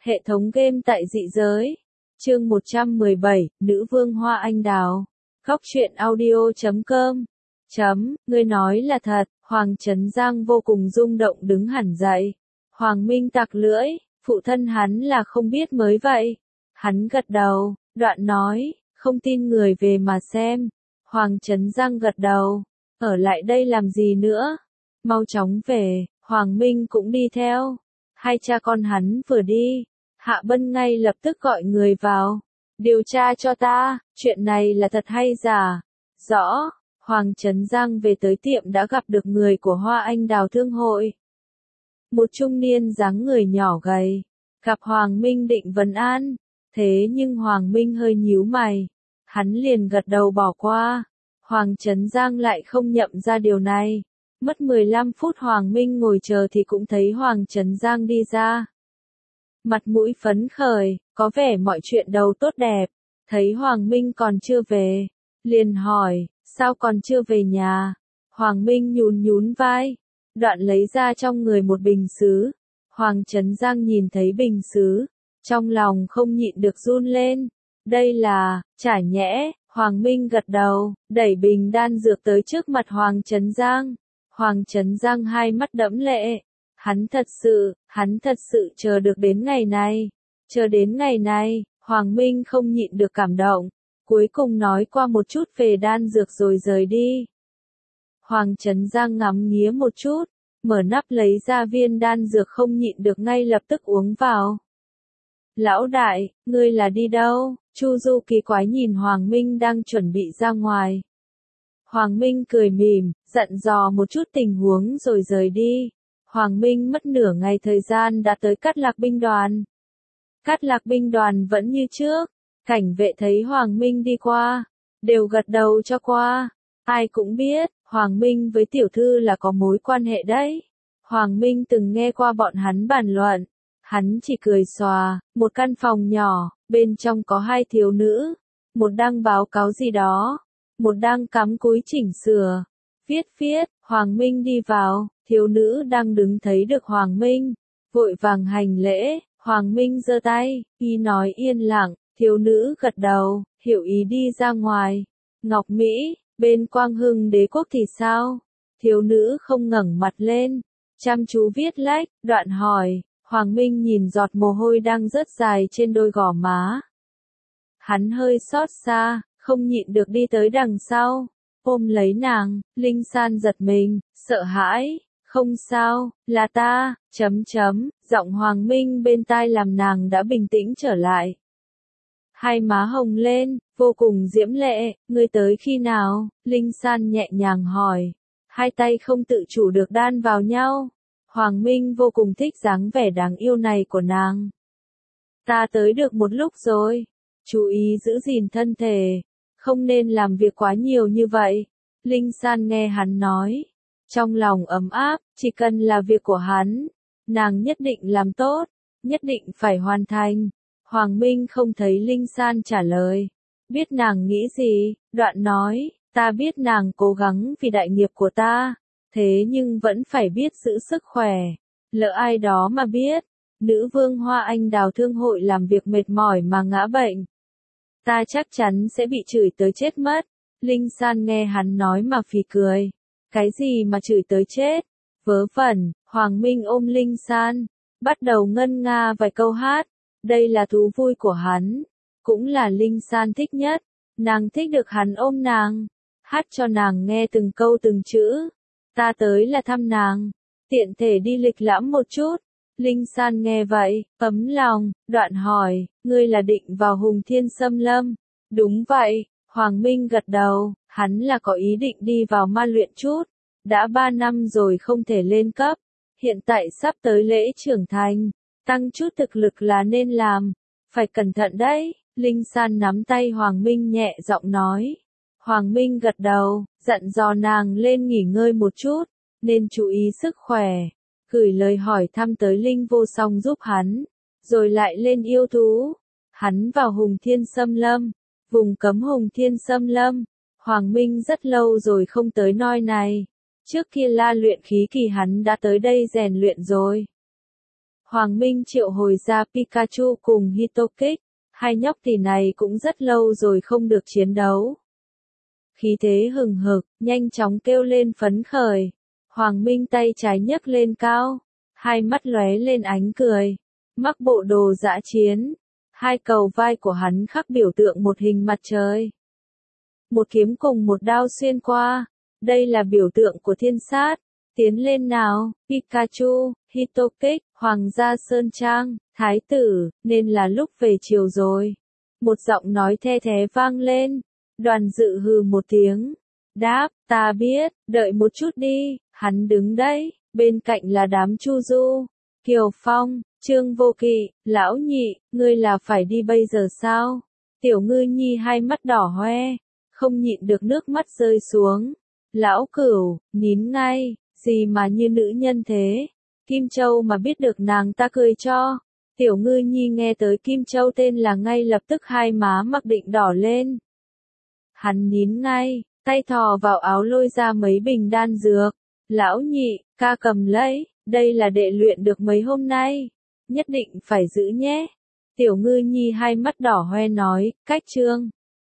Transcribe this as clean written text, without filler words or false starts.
Hệ thống game tại dị giới. Chương 117, Nữ vương Hoa Anh Đào. Góc truyện audio.com. Ngươi nói là thật, Hoàng Trấn Giang vô cùng rung động đứng hẳn dậy. Hoàng Minh tặc lưỡi, phụ thân hắn là không biết mới vậy. Hắn gật đầu, đoạn nói, không tin người về mà xem. Hoàng Trấn Giang gật đầu, ở lại đây làm gì nữa? Mau chóng về, Hoàng Minh cũng đi theo. Hai cha con hắn vừa đi, Hạ Bân ngay lập tức gọi người vào. Điều tra cho ta, chuyện này là thật hay giả? Rõ, Hoàng Trấn Giang về tới tiệm đã gặp được người của Hoa Anh Đào Thương hội. Một trung niên dáng người nhỏ gầy, gặp Hoàng Minh định vấn an, thế nhưng Hoàng Minh hơi nhíu mày. Hắn liền gật đầu bỏ qua, Hoàng Trấn Giang lại không nhậm ra điều này. Mất 15 phút Hoàng Minh ngồi chờ thì cũng thấy Hoàng Trấn Giang đi ra. Mặt mũi phấn khởi, có vẻ mọi chuyện đều tốt đẹp. Thấy Hoàng Minh còn chưa về, liền hỏi, sao còn chưa về nhà? Hoàng Minh nhún nhún vai, đoạn lấy ra trong người một bình sứ. Hoàng Trấn Giang nhìn thấy bình sứ, trong lòng không nhịn được run lên. Đây là, chả nhẽ, Hoàng Minh gật đầu, đẩy bình đan dược tới trước mặt Hoàng Trấn Giang. Hoàng Trấn Giang hai mắt đẫm lệ. Hắn thật sự chờ được đến ngày này. Chờ đến ngày này, Hoàng Minh không nhịn được cảm động. Cuối cùng nói qua một chút về đan dược rồi rời đi. Hoàng Trấn Giang ngắm nghía một chút, mở nắp lấy ra viên đan dược không nhịn được ngay lập tức uống vào. Lão đại, ngươi là đi đâu? Chu Du kỳ quái nhìn Hoàng Minh đang chuẩn bị ra ngoài. Hoàng Minh cười mỉm, dặn dò một chút tình huống rồi rời đi. Hoàng Minh mất nửa ngày thời gian đã tới Cát Lạc binh đoàn. Cát Lạc binh đoàn vẫn như trước, cảnh vệ thấy Hoàng Minh đi qua, đều gật đầu cho qua. Ai cũng biết, Hoàng Minh với tiểu thư là có mối quan hệ đấy. Hoàng Minh từng nghe qua bọn hắn bàn luận, hắn chỉ cười xòa, một căn phòng nhỏ, bên trong có hai thiếu nữ, một đang báo cáo gì đó, một đang cắm cúi chỉnh sửa. Viết, Hoàng Minh đi vào, thiếu nữ đang đứng thấy được Hoàng Minh, vội vàng hành lễ, Hoàng Minh giơ tay, y nói yên lặng, thiếu nữ gật đầu, hiểu ý đi ra ngoài. Ngọc Mỹ, bên Quang Hưng Đế quốc thì sao? Thiếu nữ không ngẩng mặt lên, chăm chú viết lách, đoạn hỏi, Hoàng Minh nhìn giọt mồ hôi đang rớt dài trên đôi gò má. Hắn hơi xót xa, không nhịn được đi tới đằng sau, ôm lấy nàng. Linh San giật mình, sợ hãi, không sao, là ta, giọng Hoàng Minh bên tai làm nàng đã bình tĩnh trở lại. Hai má hồng lên, vô cùng diễm lệ, ngươi tới khi nào? Linh San nhẹ nhàng hỏi, hai tay không tự chủ được đan vào nhau. Hoàng Minh vô cùng thích dáng vẻ đáng yêu này của nàng. Ta tới được một lúc rồi, chú ý giữ gìn thân thể, không nên làm việc quá nhiều như vậy. Linh San nghe hắn nói, trong lòng ấm áp, chỉ cần là việc của hắn, nàng nhất định làm tốt, nhất định phải hoàn thành. Hoàng Minh không thấy Linh San trả lời, biết nàng nghĩ gì, đoạn nói, ta biết nàng cố gắng vì đại nghiệp của ta, thế nhưng vẫn phải biết giữ sức khỏe, lỡ ai đó mà biết, nữ vương Hoa Anh Đào Thương hội làm việc mệt mỏi mà ngã bệnh, ta chắc chắn sẽ bị chửi tới chết mất. Linh San nghe hắn nói mà phì cười, cái gì mà chửi tới chết, vớ vẩn. Hoàng Minh ôm Linh San, bắt đầu ngân nga vài câu hát, đây là thú vui của hắn, cũng là Linh San thích nhất, nàng thích được hắn ôm nàng, hát cho nàng nghe từng câu từng chữ. Ta tới là thăm nàng, tiện thể đi lịch lãm một chút. Linh San nghe vậy, ấm lòng, đoạn hỏi, ngươi là định vào Hùng Thiên Xâm Lâm? Đúng vậy, Hoàng Minh gật đầu, hắn là có ý định đi vào ma luyện chút, đã 3 năm rồi không thể lên cấp, hiện tại sắp tới lễ trưởng thành, tăng chút thực lực là nên làm, phải cẩn thận đấy. Linh San nắm tay Hoàng Minh nhẹ giọng nói. Hoàng Minh gật đầu, dặn dò nàng lên nghỉ ngơi một chút, nên chú ý sức khỏe, gửi lời hỏi thăm tới Linh Vô Song giúp hắn, rồi lại lên yêu thú. Hắn vào Hùng Thiên Xâm Lâm, vùng cấm Hùng Thiên Xâm Lâm. Hoàng Minh rất lâu rồi không tới nơi này, trước kia La luyện khí kỳ hắn đã tới đây rèn luyện rồi. Hoàng Minh triệu hồi ra Pikachu cùng Hitokik, hai nhóc tỳ này cũng rất lâu rồi không được chiến đấu. Khí thế hừng hực, nhanh chóng kêu lên phấn khởi. Hoàng Minh tay trái nhấc lên cao, hai mắt lóe lên ánh cười, mặc bộ đồ dã chiến. Hai cầu vai của hắn khắc biểu tượng một hình mặt trời. Một kiếm cùng một đao xuyên qua, đây là biểu tượng của thiên sát. Tiến lên nào, Pikachu, Hitokik, Hoàng gia Sơn Trang, Thái tử, nên là lúc về chiều rồi. Một giọng nói the thé vang lên, Đoàn Dự hừ một tiếng, đáp, ta biết, đợi một chút đi, hắn đứng đấy, bên cạnh là đám Chu Du, Kiều Phong, Trương Vô Kỵ, Lão Nhị, ngươi là phải đi bây giờ sao? Tiểu Ngư Nhi hai mắt đỏ hoe, không nhịn được nước mắt rơi xuống. Lão Cửu, nín ngay, gì mà như nữ nhân thế? Kim Châu mà biết được nàng ta cười cho. Tiểu Ngư Nhi nghe tới Kim Châu tên là ngay lập tức hai má mặc định đỏ lên. Hắn nín ngay, tay thò vào áo lôi ra mấy bình đan dược. Lão Nhị, ca cầm lấy, đây là đệ luyện được mấy hôm nay. Nhất định phải giữ nhé. Tiểu Ngư Nhi hai mắt đỏ hoe nói, cách trương.